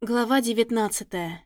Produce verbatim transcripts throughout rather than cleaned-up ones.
Глава девятнадцатая.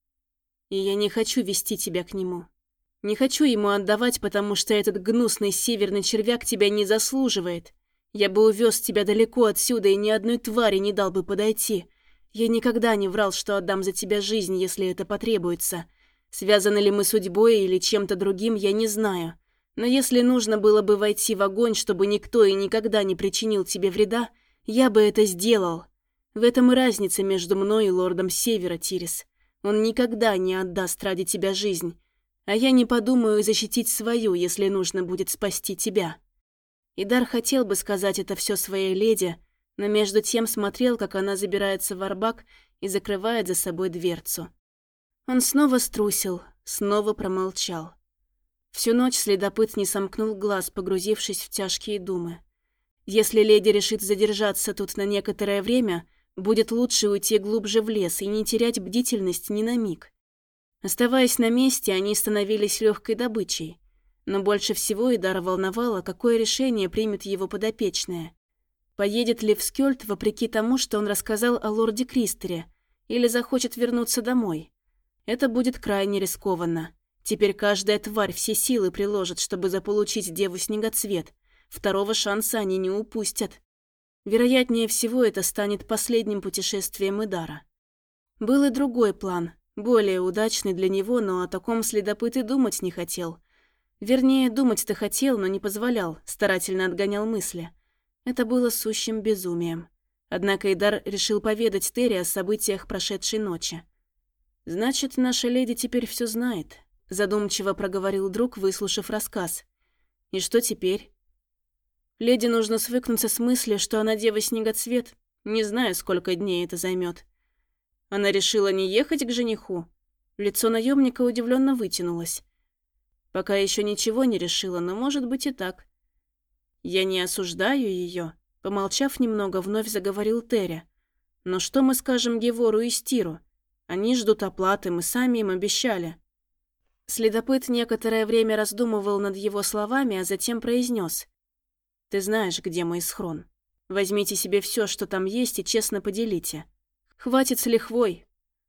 И я не хочу вести тебя к нему. Не хочу ему отдавать, потому что этот гнусный северный червяк тебя не заслуживает. Я бы увез тебя далеко отсюда и ни одной твари не дал бы подойти. Я никогда не врал, что отдам за тебя жизнь, если это потребуется. Связаны ли мы судьбой или чем-то другим, я не знаю. Но если нужно было бы войти в огонь, чтобы никто и никогда не причинил тебе вреда, я бы это сделал. В этом и разница между мной и лордом Севера, Тирис. Он никогда не отдаст ради тебя жизнь. А я не подумаю защитить свою, если нужно будет спасти тебя. Идар хотел бы сказать это все своей леди, но между тем смотрел, как она забирается в арбак и закрывает за собой дверцу. Он снова струсил, снова промолчал. Всю ночь следопыт не сомкнул глаз, погрузившись в тяжкие думы. Если леди решит задержаться тут на некоторое время, будет лучше уйти глубже в лес и не терять бдительность ни на миг. Оставаясь на месте, они становились легкой добычей. Но больше всего Идара волновало, какое решение примет его подопечная. Поедет ли в Скёльд вопреки тому, что он рассказал о лорде Кристере, или захочет вернуться домой? Это будет крайне рискованно. Теперь каждая тварь все силы приложит, чтобы заполучить Деву-Снегоцвет. Второго шанса они не упустят. Вероятнее всего, это станет последним путешествием Идара. Был и другой план, более удачный для него, но о таком следопыт и думать не хотел. Вернее, думать-то хотел, но не позволял, старательно отгонял мысли. Это было сущим безумием. Однако Идар решил поведать Терри о событиях прошедшей ночи. «Значит, наша леди теперь все знает», — задумчиво проговорил друг, выслушав рассказ. «И что теперь?» Леди нужно свыкнуться с мыслью, что она Дева-Снегоцвет. Не знаю, сколько дней это займет. Она решила не ехать к жениху. Лицо наемника удивленно вытянулось. Пока еще ничего не решила, но может быть и так. Я не осуждаю ее. Помолчав немного, вновь заговорил Терри. Но что мы скажем Гевору и Стиру? Они ждут оплаты, мы сами им обещали. Следопыт некоторое время раздумывал над его словами, а затем произнес: «Ты знаешь, где мой схрон. Возьмите себе все, что там есть, и честно поделите. Хватит с лихвой».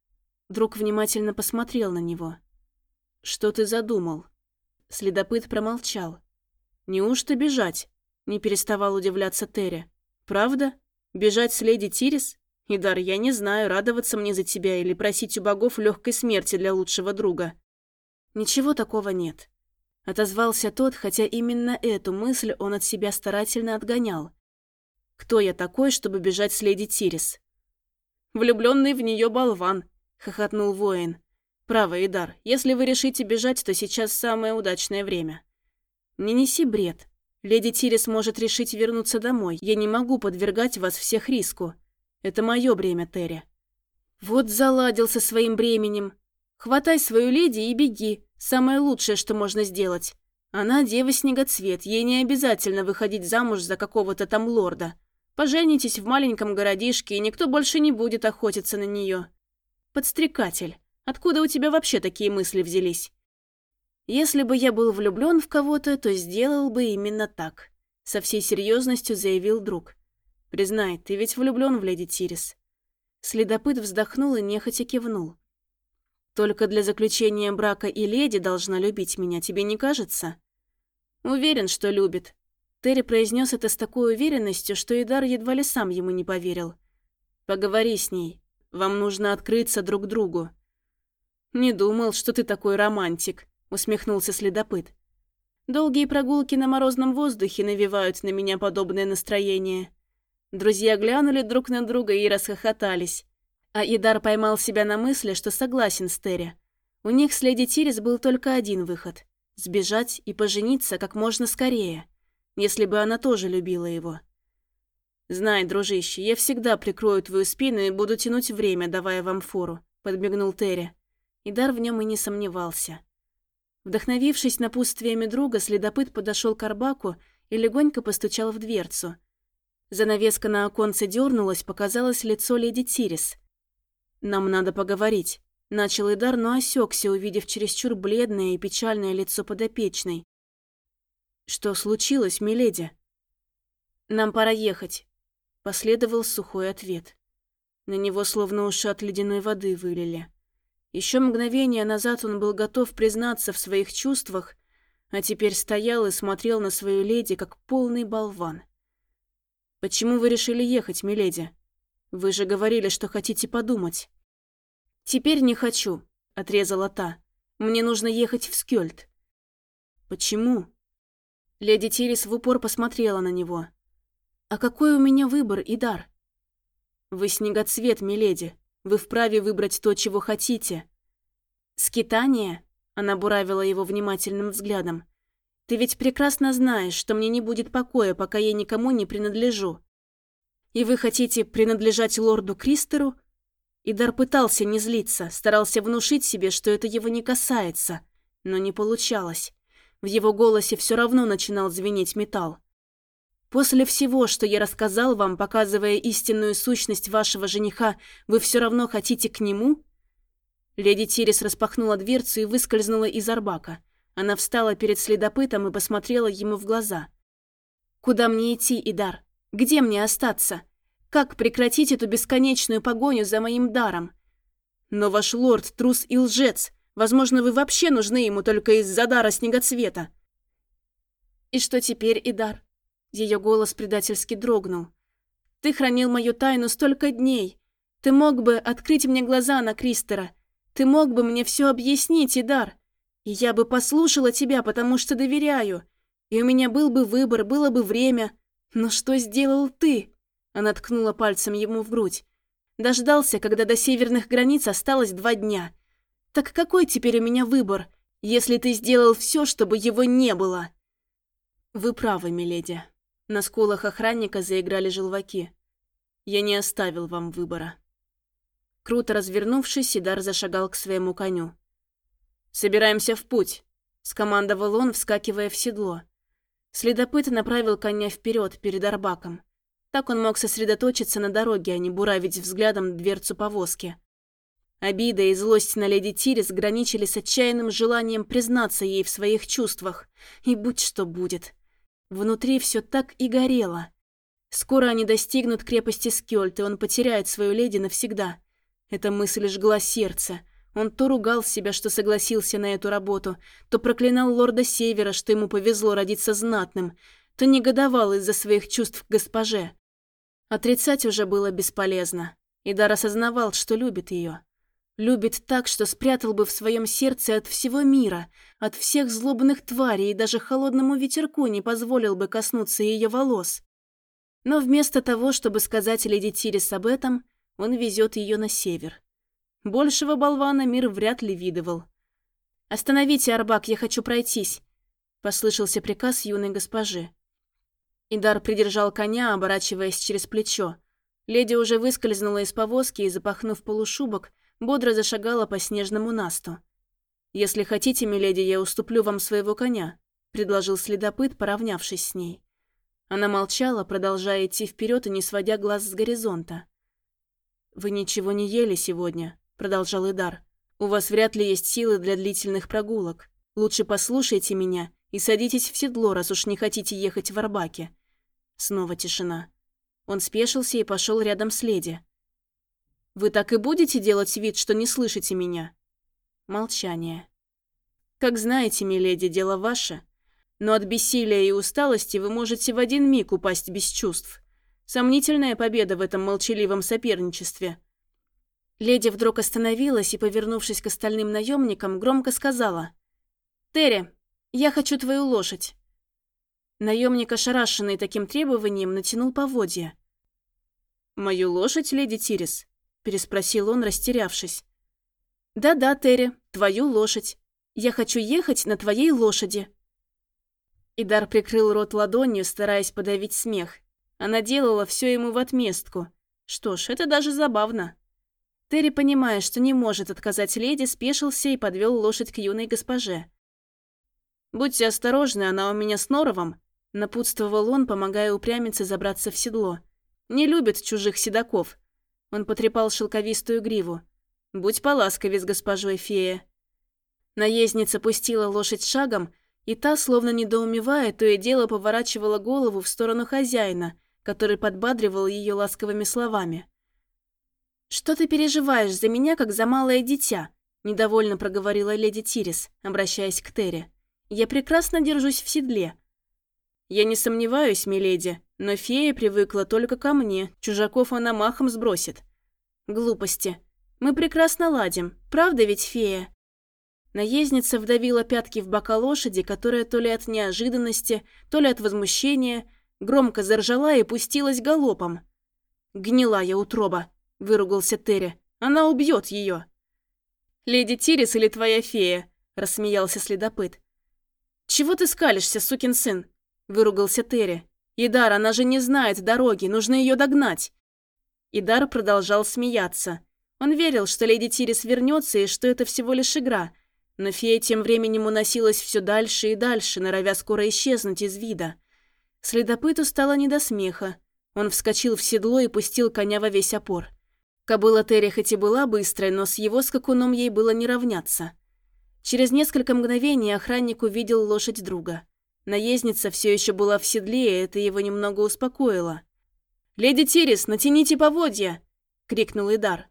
Друг внимательно посмотрел на него. «Что ты задумал?» Следопыт промолчал. «Неужто бежать?» — не переставал удивляться Терри. «Правда? Бежать с леди Тирис? Идар, я не знаю, радоваться мне за тебя или просить у богов легкой смерти для лучшего друга». «Ничего такого нет», — отозвался тот, хотя именно эту мысль он от себя старательно отгонял. «Кто я такой, чтобы бежать с леди Тирис?» «Влюбленный в нее болван», — хохотнул воин. «Право, Идар, если вы решите бежать, то сейчас самое удачное время». «Не неси бред. Леди Тирис может решить вернуться домой. Я не могу подвергать вас всех риску. Это мое бремя, Терри». «Вот заладил со своим бременем. Хватай свою леди и беги. Самое лучшее, что можно сделать. Она Дева-Снегоцвет, ей не обязательно выходить замуж за какого-то там лорда. Поженитесь в маленьком городишке, и никто больше не будет охотиться на нее. Подстрекатель, откуда у тебя вообще такие мысли взялись?» «Если бы я был влюблен в кого-то, то сделал бы именно так», — со всей серьезностью заявил друг. «Признай, ты ведь влюблен в леди Тирис». Следопыт вздохнул и нехотя кивнул. «Только для заключения брака и леди должна любить меня, тебе не кажется?» «Уверен, что любит». Терри произнес это с такой уверенностью, что Идар едва ли сам ему не поверил. «Поговори с ней. Вам нужно открыться друг другу». «Не думал, что ты такой романтик», — усмехнулся следопыт. «Долгие прогулки на морозном воздухе навевают на меня подобное настроение». Друзья глянули друг на друга и расхохотались. А Идар поймал себя на мысли, что согласен с Терри. У них с леди Тирис был только один выход – сбежать и пожениться как можно скорее, если бы она тоже любила его. «Знай, дружище, я всегда прикрою твою спину и буду тянуть время, давая вам фору», – подмигнул Терри. Идар в нем и не сомневался. Вдохновившись напутствиями друга, следопыт подошел к арбаку и легонько постучал в дверцу. Занавеска на оконце дернулась, показалось лицо леди Тирис. «Нам надо поговорить», — начал Идар, но осекся, увидев чересчур бледное и печальное лицо подопечной. «Что случилось, миледи?» «Нам пора ехать», — последовал сухой ответ. На него словно ушат ледяной воды вылили. Еще мгновение назад он был готов признаться в своих чувствах, а теперь стоял и смотрел на свою леди, как полный болван. «Почему вы решили ехать, миледи? Вы же говорили, что хотите подумать». «Теперь не хочу», — отрезала та. «Мне нужно ехать в Скёльд». «Почему?» Леди Тирис в упор посмотрела на него. «А какой у меня выбор, Идар?» «Вы снегоцвет, миледи. Вы вправе выбрать то, чего хотите». «Скитание?» — она буравила его внимательным взглядом. «Ты ведь прекрасно знаешь, что мне не будет покоя, пока я никому не принадлежу. И вы хотите принадлежать лорду Кристеру?» Идар пытался не злиться, старался внушить себе, что это его не касается, но не получалось. В его голосе все равно начинал звенеть металл. «После всего, что я рассказал вам, показывая истинную сущность вашего жениха, вы все равно хотите к нему?» Леди Тирис распахнула дверцу и выскользнула из арбака. Она встала перед следопытом и посмотрела ему в глаза. «Куда мне идти, Идар? Где мне остаться? Как прекратить эту бесконечную погоню за моим даром? Но ваш лорд – трус и лжец. Возможно, вы вообще нужны ему только из-за дара снегоцвета». «И что теперь, Идар?» Ее голос предательски дрогнул. «Ты хранил мою тайну столько дней. Ты мог бы открыть мне глаза на Кристера. Ты мог бы мне все объяснить, Идар. И я бы послушала тебя, потому что доверяю. И у меня был бы выбор, было бы время. Но что сделал ты?» Она ткнула пальцем ему в грудь. «Дождался, когда до северных границ осталось два дня. Так какой теперь у меня выбор, если ты сделал все, чтобы его не было?» «Вы правы, миледи». На скулах охранника заиграли желваки. «Я не оставил вам выбора». Круто развернувшись, Идар зашагал к своему коню. «Собираемся в путь», — скомандовал он, вскакивая в седло. Следопыт направил коня вперед, перед арбаком. Так он мог сосредоточиться на дороге, а не буравить взглядом дверцу повозки. Обида и злость на леди Тирис граничили с отчаянным желанием признаться ей в своих чувствах. И будь что будет. Внутри все так и горело. Скоро они достигнут крепости Скёльд, и он потеряет свою леди навсегда. Эта мысль жгла сердце. Он то ругал себя, что согласился на эту работу, то проклинал лорда Севера, что ему повезло родиться знатным, то негодовал из-за своих чувств к госпоже. Отрицать уже было бесполезно. Идар осознавал, что любит ее. Любит так, что спрятал бы в своем сердце от всего мира, от всех злобных тварей, и даже холодному ветерку не позволил бы коснуться ее волос. Но вместо того, чтобы сказать леди Тирис об этом, он везет ее на север. Большего болвана мир вряд ли видывал. «Остановите, арбак, я хочу пройтись», — послышался приказ юной госпожи. Идар придержал коня, оборачиваясь через плечо. Леди уже выскользнула из повозки и, запахнув полушубок, бодро зашагала по снежному насту. «Если хотите, миледи, я уступлю вам своего коня», — предложил следопыт, поравнявшись с ней. Она молчала, продолжая идти вперед и не сводя глаз с горизонта. «Вы ничего не ели сегодня», — продолжал Идар. «У вас вряд ли есть силы для длительных прогулок. Лучше послушайте меня и садитесь в седло, раз уж не хотите ехать в арбаке». Снова тишина. Он спешился и пошел рядом с леди. «Вы так и будете делать вид, что не слышите меня?» Молчание. «Как знаете, миледи, дело ваше. Но от бессилия и усталости вы можете в один миг упасть без чувств. Сомнительная победа в этом молчаливом соперничестве». Леди вдруг остановилась и, повернувшись к остальным наемникам, громко сказала: «Терри, я хочу твою лошадь». Наемник, ошарашенный таким требованием, натянул поводья. «Мою лошадь, леди Тирис?» – переспросил он, растерявшись. «Да-да, Терри, твою лошадь. Я хочу ехать на твоей лошади». Идар прикрыл рот ладонью, стараясь подавить смех. Она делала все ему в отместку. Что ж, это даже забавно. Терри, понимая, что не может отказать леди, спешился и подвел лошадь к юной госпоже. «Будьте осторожны, она у меня с норовом», — напутствовал он, помогая упрямице забраться в седло. «Не любит чужих седаков». Он потрепал шелковистую гриву. «Будь поласковей с госпожой фея». Наездница пустила лошадь шагом, и та, словно недоумевая, то и дело поворачивала голову в сторону хозяина, который подбадривал ее ласковыми словами. «Что ты переживаешь за меня, как за малое дитя?» – недовольно проговорила леди Тирис, обращаясь к Терри. «Я прекрасно держусь в седле». «Я не сомневаюсь, миледи, но фея привыкла только ко мне, чужаков она махом сбросит». «Глупости. Мы прекрасно ладим, правда ведь, фея?» Наездница вдавила пятки в бока лошади, которая то ли от неожиданности, то ли от возмущения громко заржала и пустилась галопом. «Гнилая утроба!» – выругался Терри. «Она убьет ее!» «Леди Тирис или твоя фея?» – рассмеялся следопыт. «Чего ты скалишься, сукин сын?» – выругался Терри. «Идар, она же не знает дороги, нужно ее догнать!» Идар продолжал смеяться. Он верил, что леди Тирис вернется и что это всего лишь игра. Но фея тем временем уносилась все дальше и дальше, норовя скоро исчезнуть из вида. Следопыту стало не до смеха. Он вскочил в седло и пустил коня во весь опор. Кобыла Терри хоть и была быстрой, но с его скакуном ей было не равняться. Через несколько мгновений охранник увидел лошадь друга. Наездница все еще была в седле, и это его немного успокоило. «Леди Тирис, натяните поводья!» — крикнул Идар.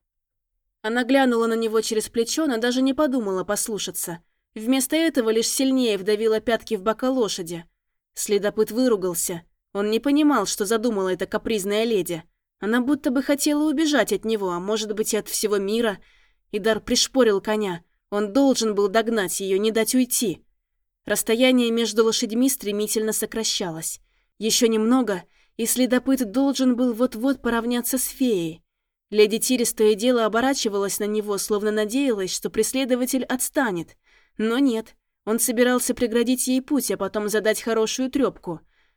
Она глянула на него через плечо, но даже не подумала послушаться. Вместо этого лишь сильнее вдавила пятки в бока лошади. Следопыт выругался. Он не понимал, что задумала эта капризная леди. Она будто бы хотела убежать от него, а может быть и от всего мира. Идар пришпорил коня. Он должен был догнать ее, не дать уйти. Расстояние между лошадьми стремительно сокращалось. Еще немного, и следопыт должен был вот-вот поравняться с феей. Леди Тирис то и дело оборачивалась на него, словно надеялась, что преследователь отстанет. Но нет, он собирался преградить ей путь, а потом задать хорошую трёпку.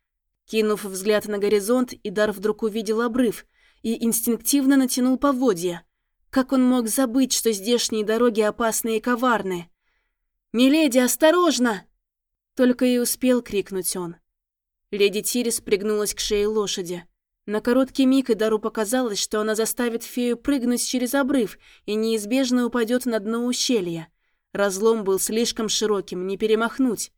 Кинув взгляд на горизонт, Идар вдруг увидел обрыв и инстинктивно натянул поводья. Как он мог забыть, что здешние дороги опасны и коварны? «Миледи, осторожно!» Только и успел крикнуть он. Леди Тирис пригнулась к шее лошади. На короткий миг Идару показалось, что она заставит фею прыгнуть через обрыв и неизбежно упадет на дно ущелья. Разлом был слишком широким, не перемахнуть.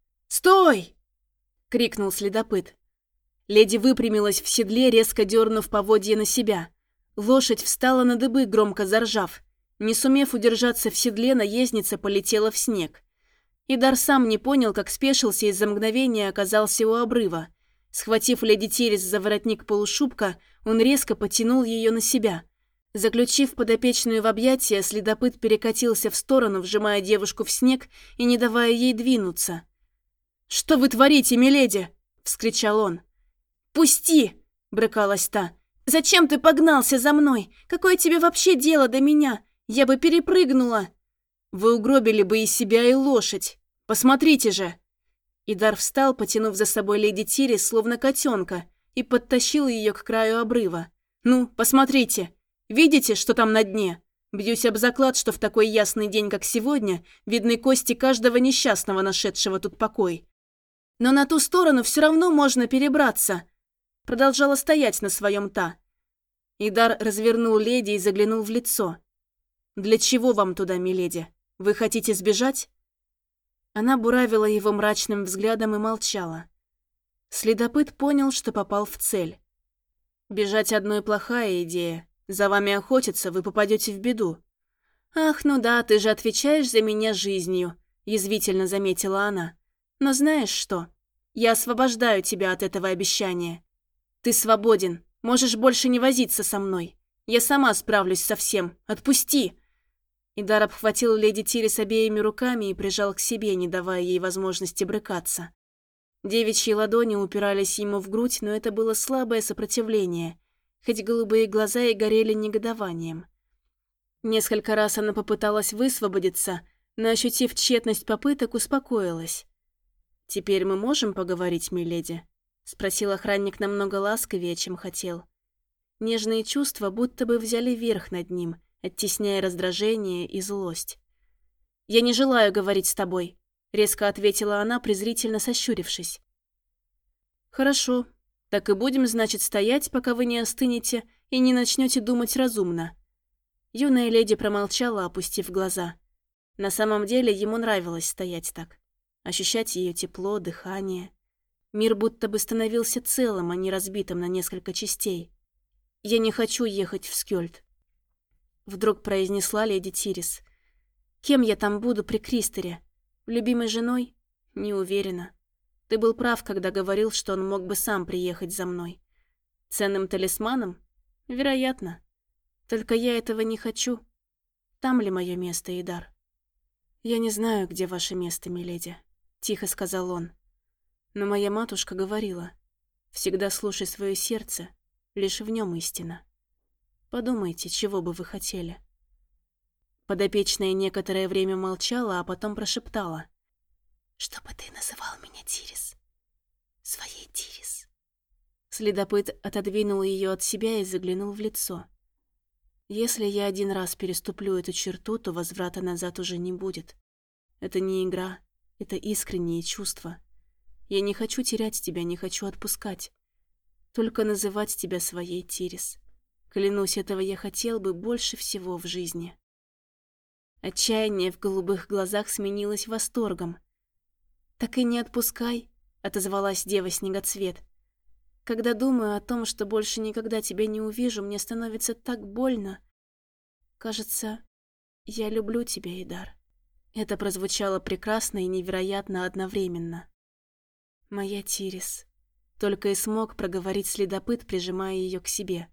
«Стой!» — крикнул следопыт. Леди выпрямилась в седле, резко дернув поводья на себя. Лошадь встала на дыбы, громко заржав. Не сумев удержаться в седле, наездница полетела в снег. Идар сам не понял, как спешился и за мгновение оказался у обрыва. Схватив леди Тирис за воротник полушубка, он резко потянул ее на себя. Заключив подопечную в объятия, следопыт перекатился в сторону, вжимая девушку в снег и не давая ей двинуться. «Что вы творите, миледи?» – вскричал он. «Пусти!» – брыкалась та. «Зачем ты погнался за мной? Какое тебе вообще дело до меня? Я бы перепрыгнула!» «Вы угробили бы и себя, и лошадь. Посмотрите же!» Идар встал, потянув за собой леди Тирис, словно котенка, и подтащил ее к краю обрыва. «Ну, посмотрите! Видите, что там на дне? Бьюсь об заклад, что в такой ясный день, как сегодня, видны кости каждого несчастного, нашедшего тут покой. Но на ту сторону все равно можно перебраться!» Продолжала стоять на своем та. Идар развернул леди и заглянул в лицо. «Для чего вам туда, миледи? Вы хотите сбежать?» Она буравила его мрачным взглядом и молчала. Следопыт понял, что попал в цель. «Бежать одной плохая идея. За вами охотятся, вы попадете в беду». «Ах, ну да, ты же отвечаешь за меня жизнью», – язвительно заметила она. «Но знаешь что? Я освобождаю тебя от этого обещания. Ты свободен, можешь больше не возиться со мной. Я сама справлюсь со всем. Отпусти!» Идар обхватил леди Тирис обеими руками и прижал к себе, не давая ей возможности брыкаться. Девичьи ладони упирались ему в грудь, но это было слабое сопротивление, хоть голубые глаза и горели негодованием. Несколько раз она попыталась высвободиться, но, ощутив тщетность попыток, успокоилась. «Теперь мы можем поговорить, миледи?» — спросил охранник намного ласковее, чем хотел. Нежные чувства будто бы взяли верх над ним, оттесняя раздражение и злость. «Я не желаю говорить с тобой», — резко ответила она, презрительно сощурившись. «Хорошо, так и будем, значит, стоять, пока вы не остынете и не начнете думать разумно». Юная леди промолчала, опустив глаза. На самом деле ему нравилось стоять так, ощущать ее тепло, дыхание. Мир будто бы становился целым, а не разбитым на несколько частей. «Я не хочу ехать в Скёльд». вдруг произнесла леди Тирис. «Кем я там буду при Кристере? Любимой женой? Не уверена. Ты был прав, когда говорил, что он мог бы сам приехать за мной. Ценным талисманом? Вероятно. Только я этого не хочу. Там ли мое место, Идар?» «Я не знаю, где ваше место, миледи», — тихо сказал он. «Но моя матушка говорила, всегда слушай свое сердце, лишь в нем истина. Подумайте, чего бы вы хотели». Подопечная некоторое время молчала, а потом прошептала. «Чтобы ты называл меня Тирис, своей Тирис». Следопыт отодвинул ее от себя и заглянул в лицо. «Если я один раз переступлю эту черту, то возврата назад уже не будет. Это не игра, это искренние чувства. Я не хочу терять тебя, не хочу отпускать. Только называть тебя своей, Тирис. Клянусь, этого я хотел бы больше всего в жизни». Отчаяние в голубых глазах сменилось восторгом. «Так и не отпускай», — отозвалась дева-снегоцвет. «Когда думаю о том, что больше никогда тебя не увижу, мне становится так больно. Кажется, я люблю тебя, Идар». Это прозвучало прекрасно и невероятно одновременно. «Моя Тирис», — только и смог проговорить следопыт, прижимая ее к себе.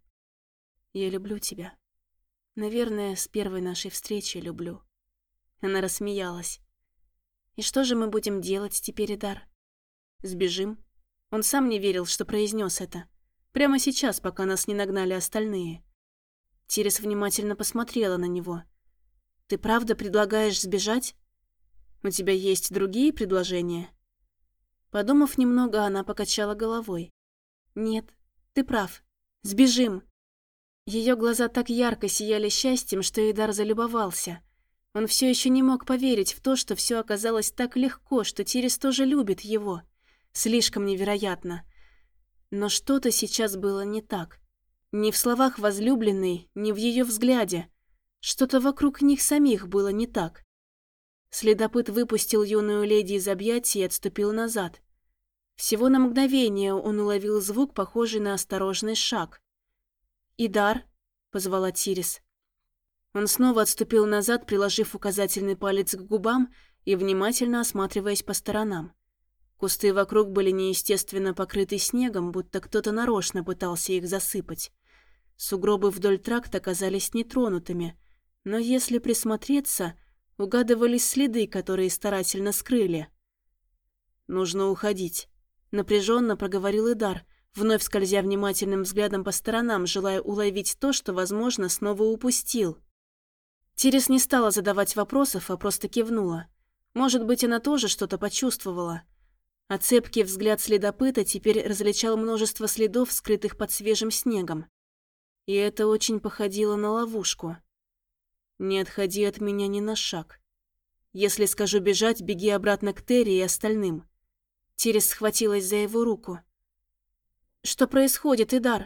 «Я люблю тебя. Наверное, с первой нашей встречи люблю». Она рассмеялась. «И что же мы будем делать теперь, Идар? Сбежим?» Он сам не верил, что произнес это. Прямо сейчас, пока нас не нагнали остальные. Тирис внимательно посмотрела на него. «Ты правда предлагаешь сбежать? У тебя есть другие предложения?» Подумав немного, она покачала головой. «Нет, ты прав. Сбежим!» Ее глаза так ярко сияли счастьем, что Идар залюбовался. Он все еще не мог поверить в то, что все оказалось так легко, что Тирис тоже любит его. Слишком невероятно. Но что-то сейчас было не так. Ни в словах возлюбленной, ни в ее взгляде. Что-то вокруг них самих было не так. Следопыт выпустил юную леди из объятий и отступил назад. Всего на мгновение он уловил звук, похожий на осторожный шаг. «Идар», — позвала Тирис. Он снова отступил назад, приложив указательный палец к губам и внимательно осматриваясь по сторонам. Кусты вокруг были неестественно покрыты снегом, будто кто-то нарочно пытался их засыпать. Сугробы вдоль тракта казались нетронутыми, но если присмотреться, угадывались следы, которые старательно скрыли. «Нужно уходить», — напряженно проговорил Идар, вновь скользя внимательным взглядом по сторонам, желая уловить то, что, возможно, снова упустил. Тирис не стала задавать вопросов, а просто кивнула. Может быть, она тоже что-то почувствовала. А цепкий взгляд следопыта теперь различал множество следов, скрытых под свежим снегом. И это очень походило на ловушку. «Не отходи от меня ни на шаг. Если скажу бежать, беги обратно к Терри и остальным». Тирис схватилась за его руку. «Что происходит, Идар?»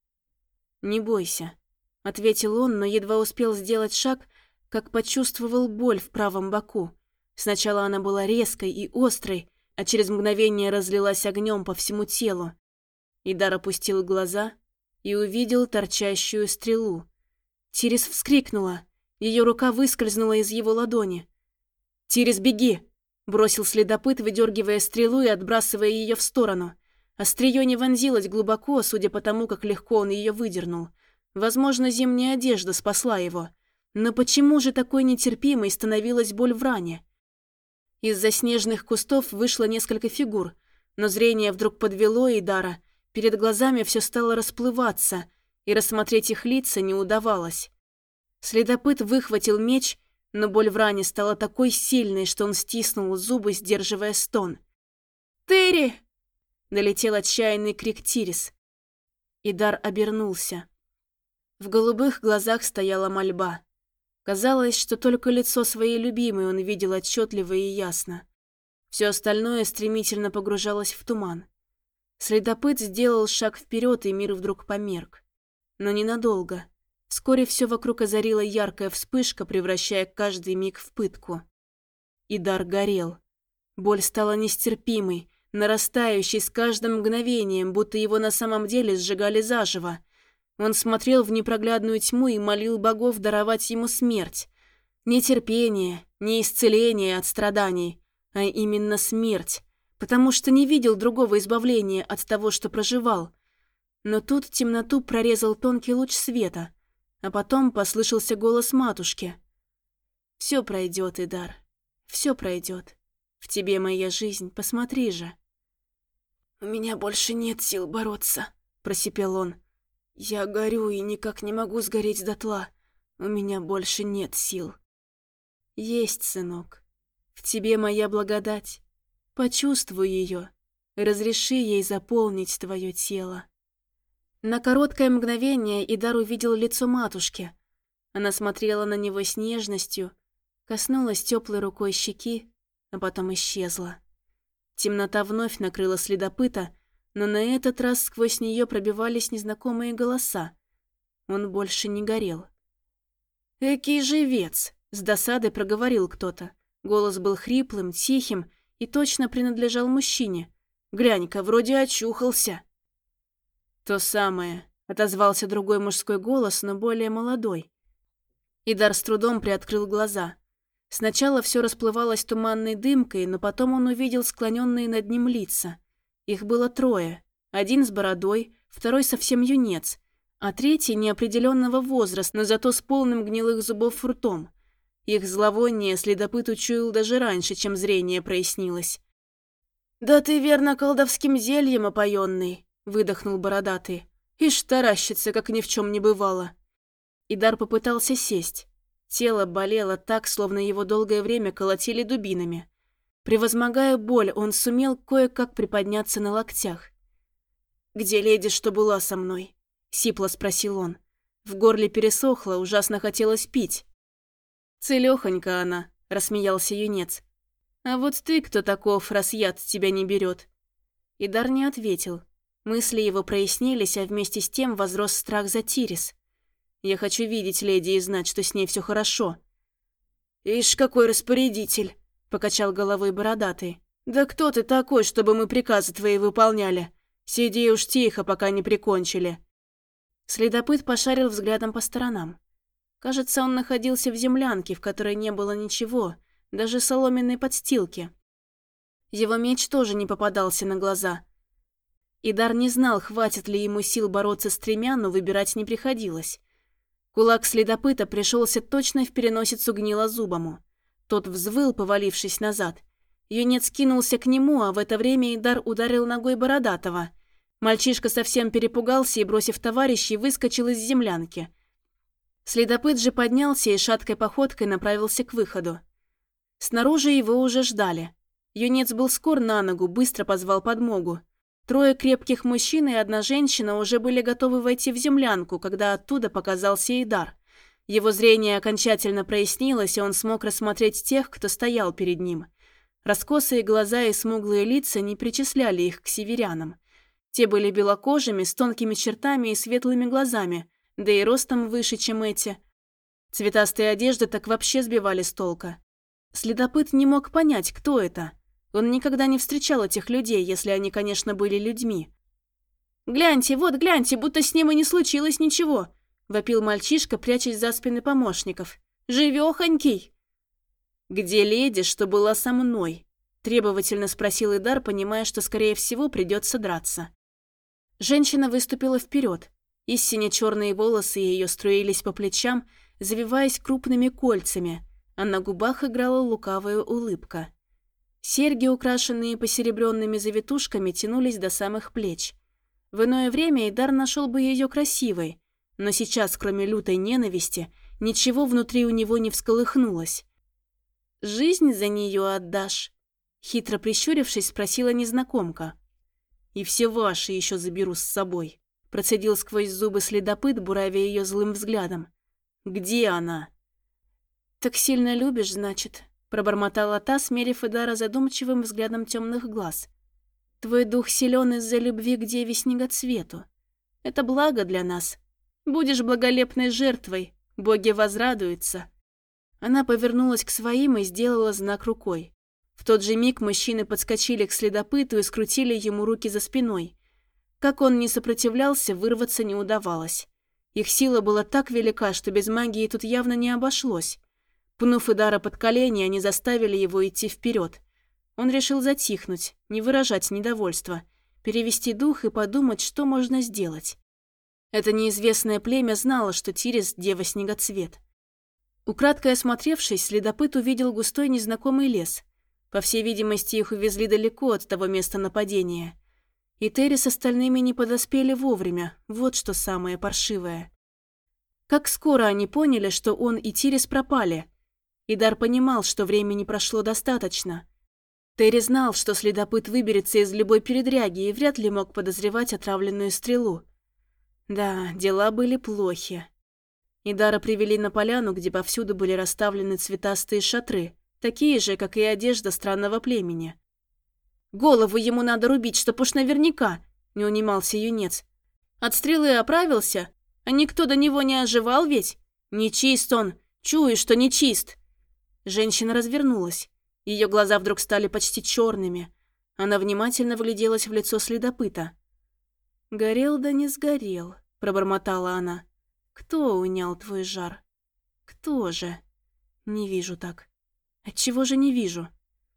«Не бойся», — ответил он, но едва успел сделать шаг, как почувствовал боль в правом боку. Сначала она была резкой и острой, а через мгновение разлилась огнем по всему телу. Идар опустил глаза и увидел торчащую стрелу. Тирис вскрикнула. Ее рука выскользнула из его ладони. «Тирис, беги!» – бросил следопыт, выдергивая стрелу и отбрасывая ее в сторону. Острие не вонзилось глубоко, судя по тому, как легко он ее выдернул. Возможно, зимняя одежда спасла его. Но почему же такой нетерпимой становилась боль в ране? Из-за снежных кустов вышло несколько фигур, но зрение вдруг подвело Идара, перед глазами все стало расплываться, и рассмотреть их лица не удавалось. Следопыт выхватил меч, но боль в ране стала такой сильной, что он стиснул зубы, сдерживая стон. «Терри!» — долетел отчаянный крик Тирис. Идар обернулся. В голубых глазах стояла мольба. Казалось, что только лицо своей любимой он видел отчетливо и ясно. Все остальное стремительно погружалось в туман. Следопыт сделал шаг вперед, и мир вдруг померк. Но ненадолго. Вскоре все вокруг озарила яркая вспышка, превращая каждый миг в пытку. Идар горел. Боль стала нестерпимой, нарастающей с каждым мгновением, будто его на самом деле сжигали заживо. Он смотрел в непроглядную тьму и молил богов даровать ему смерть. Не терпение, не исцеление от страданий, а именно смерть, потому что не видел другого избавления от того, что проживал. Но тут темноту прорезал тонкий луч света, а потом послышался голос матушки. «Все пройдет, Идар, все пройдет. В тебе моя жизнь, посмотри же». «У меня больше нет сил бороться», — просипел он. «Я горю и никак не могу сгореть дотла. У меня больше нет сил». «Есть, сынок. В тебе моя благодать. Почувствуй ее. Разреши ей заполнить твое тело». На короткое мгновение Идар увидел лицо матушки. Она смотрела на него с нежностью, коснулась теплой рукой щеки, а потом исчезла. Темнота вновь накрыла следопыта, но на этот раз сквозь нее пробивались незнакомые голоса. Он больше не горел. «Экий живец!» — с досадой проговорил кто-то. Голос был хриплым, тихим и точно принадлежал мужчине. «Глянь-ка, вроде очухался». «То самое», — отозвался другой мужской голос, но более молодой. Идар с трудом приоткрыл глаза. Сначала все расплывалось туманной дымкой, но потом он увидел склоненные над ним лица. Их было трое. Один с бородой, второй совсем юнец, а третий неопределенного возраста, но зато с полным гнилых зубов ртом. Их зловоние следопыт учуял даже раньше, чем зрение прояснилось. «Да ты верно колдовским зельем опоенный», — выдохнул бородатый. «Ишь таращится, как ни в чем не бывало». Идар попытался сесть. Тело болело так, словно его долгое время колотили дубинами. Превозмогая боль, он сумел кое-как приподняться на локтях. «Где леди, что была со мной?» — сипло спросил он. В горле пересохло, ужасно хотелось пить. «Целёхонька она», — рассмеялся юнец. «А вот ты кто таков, раз яд тебя не берет?» Идар не ответил. Мысли его прояснились, а вместе с тем возрос страх за Тирис. «Я хочу видеть леди и знать, что с ней все хорошо». «Ишь, какой распорядитель!» — покачал головой бородатый. «Да кто ты такой, чтобы мы приказы твои выполняли? Сиди уж тихо, пока не прикончили». Следопыт пошарил взглядом по сторонам. Кажется, он находился в землянке, в которой не было ничего, даже соломенной подстилки. Его меч тоже не попадался на глаза. Идар не знал, хватит ли ему сил бороться с тремя, но выбирать не приходилось. Кулак следопыта пришелся точно в переносицу гнилозубому. Тот взвыл, повалившись назад. Юнец кинулся к нему, а в это время Идар ударил ногой бородатого. Мальчишка совсем перепугался и, бросив товарищей, выскочил из землянки. Следопыт же поднялся и шаткой походкой направился к выходу. Снаружи его уже ждали. Юнец был скор на ногу, быстро позвал подмогу. Трое крепких мужчин и одна женщина уже были готовы войти в землянку, когда оттуда показался Идар. Его зрение окончательно прояснилось, и он смог рассмотреть тех, кто стоял перед ним. Раскосые глаза и смуглые лица не причисляли их к северянам. Те были белокожими, с тонкими чертами и светлыми глазами, да и ростом выше, чем эти. Цветастые одежды так вообще сбивали с толка. Следопыт не мог понять, кто это. Он никогда не встречал этих людей, если они, конечно, были людьми. «Гляньте, вот гляньте, будто с ним и не случилось ничего», — вопил мальчишка, прячась за спины помощников. «Живёхонький!» «Где леди, что была со мной?» — требовательно спросил Идар, понимая, что, скорее всего, придется драться. Женщина выступила вперед. Истинно черные волосы ее струились по плечам, завиваясь крупными кольцами, а на губах играла лукавая улыбка. Серьги, украшенные посеребренными завитушками, тянулись до самых плеч. В иное время Идар нашел бы ее красивой, но сейчас, кроме лютой ненависти, ничего внутри у него не всколыхнулось. «Жизнь за нее отдашь?» — хитро прищурившись, спросила незнакомка. «И все ваши еще заберу с собой», — процедил сквозь зубы следопыт, буравя ее злым взглядом. «Где она?» «Так сильно любишь, значит?» — пробормотала та, смерив Идара задумчивым взглядом темных глаз. «Твой дух силен из-за любви к деве Снегоцвету. Это благо для нас. Будешь благолепной жертвой, боги возрадуются». Она повернулась к своим и сделала знак рукой. В тот же миг мужчины подскочили к следопыту и скрутили ему руки за спиной. Как он ни сопротивлялся, вырваться не удавалось. Их сила была так велика, что без магии тут явно не обошлось. Пнув Идара под колени, они заставили его идти вперед. Он решил затихнуть, не выражать недовольства, перевести дух и подумать, что можно сделать. Это неизвестное племя знало, что Тирис – дева-снегоцвет. Украдкой осмотревшись, следопыт увидел густой незнакомый лес. По всей видимости, их увезли далеко от того места нападения. И Терри с остальными не подоспели вовремя, вот что самое паршивое. Как скоро они поняли, что он и Тирис пропали. Идар понимал, что времени прошло достаточно. Терри знал, что следопыт выберется из любой передряги и вряд ли мог подозревать отравленную стрелу. Да, дела были плохи. Идара привели на поляну, где повсюду были расставлены цветастые шатры, такие же, как и одежда странного племени. «Голову ему надо рубить, чтоб уж наверняка», — не унимался юнец. «От стрелы оправился? А никто до него не оживал ведь? Нечист он, чую, что нечист». Женщина развернулась. Ее глаза вдруг стали почти черными. Она внимательно вгляделась в лицо следопыта. «Горел да не сгорел», — пробормотала она. «Кто унял твой жар? Кто же? Не вижу так. Отчего же не вижу?»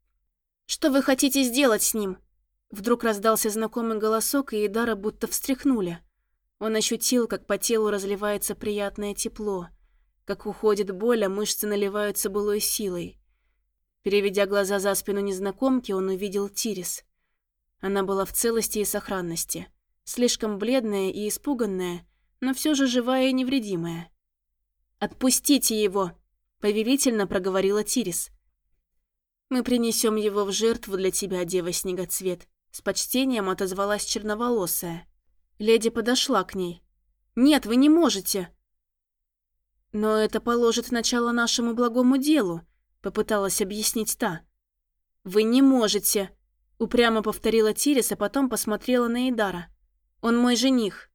«Что вы хотите сделать с ним?» Вдруг раздался знакомый голосок, и Идара будто встряхнули. Он ощутил, как по телу разливается приятное тепло, как уходит боль, а мышцы наливаются былой силой. Переведя глаза за спину незнакомки, он увидел Тирис. Она была в целости и сохранности, слишком бледная и испуганная, но все же живая и невредимая. «Отпустите его!» — повелительно проговорила Тирис. «Мы принесем его в жертву для тебя, дева-снегоцвет», — с почтением отозвалась черноволосая. Леди подошла к ней. «Нет, вы не можете!» «Но это положит начало нашему благому делу», — попыталась объяснить та. «Вы не можете», — упрямо повторила Тирис, а потом посмотрела на Идара. «Он мой жених.